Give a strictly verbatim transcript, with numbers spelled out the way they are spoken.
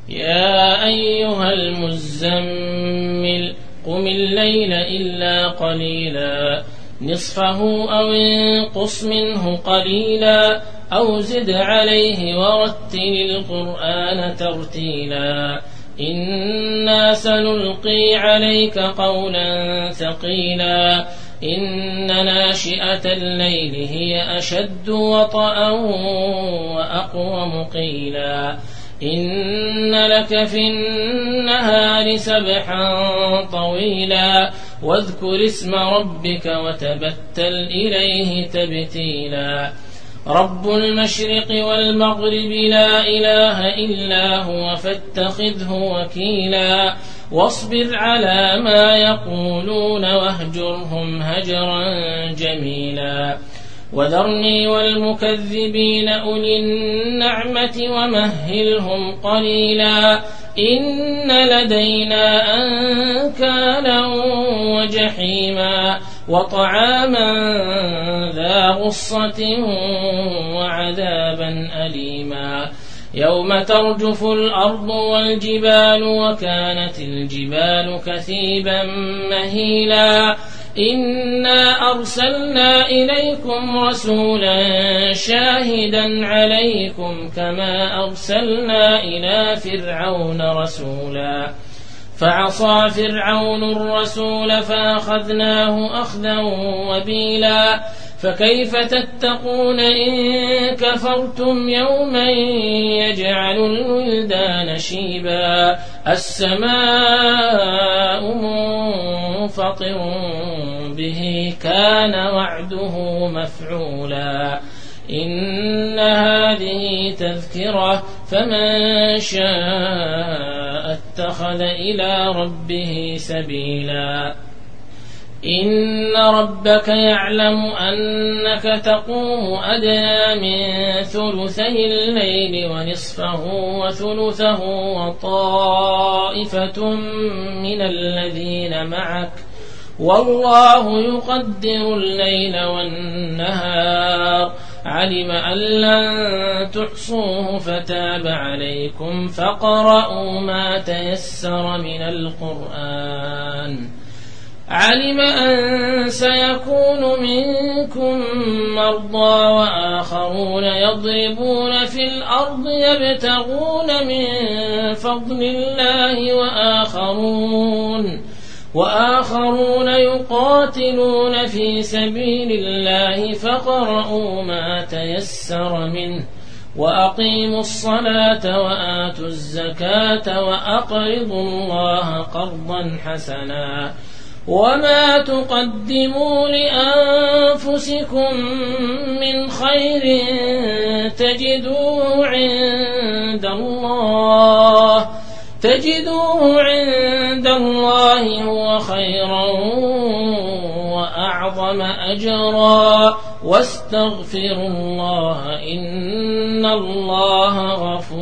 يا أيها المزمل قم الليل إلا قليلا نصفه أو انقص منه قليلا أو زد عليه ورتل القرآن ترتيلا إنا سنلقي عليك قولا ثقيلا إن ناشئة الليل هي أشد وطئا وأقوم قيلا إن لك في النهار سبحا طويلا واذكر اسم ربك وتبتل إليه تبتيلا رب المشرق والمغرب لا إله إلا هو فاتخذه وكيلا واصبر على ما يقولون واهجرهم هجرا جميلا وذرني والمكذبين أولي النعمة ومهلهم قليلا إن لدينا أنكالا وجحيما وطعاما ذا غصة وعذابا أليما يوم ترجف الأرض والجبال وكانت الجبال كثيبا مهيلا إنا أرسلنا إليكم رسولا شاهدا عليكم كما أرسلنا إلى فرعون رسولا فعصى فرعون الرسول فأخذناه أخذا وبيلا فكيف تتقون إن كفرتم يوما يجعل الولدان شيبا السماء منفطر به كان وعده مفعولا إن هذه تذكرة فمن شاء اتخذ إلى ربه سبيلا إن ربك يعلم أنك تقوم أدنى من ثلثي الليل ونصفه وثلثه وطائفة من الذين معك والله يقدر الليل والنهار علم أن لن تحصوه فتاب عليكم فاقرؤوا ما تيسر من القرآن علم أن سيكون منكم مرضى وآخرون يضربون في الأرض يبتغون من فضل الله وآخرون وآخرون يقاتلون في سبيل الله فاقرؤوا ما تيسر منه وأقيموا الصلاة وآتوا الزكاة وأقرضوا الله قرضا حسنا وما تقدموا لأنفسكم من خير تجدوه عند الله تجدوه عند الله هو خيرا وأعظم أجرا واستغفروا الله إن الله غفور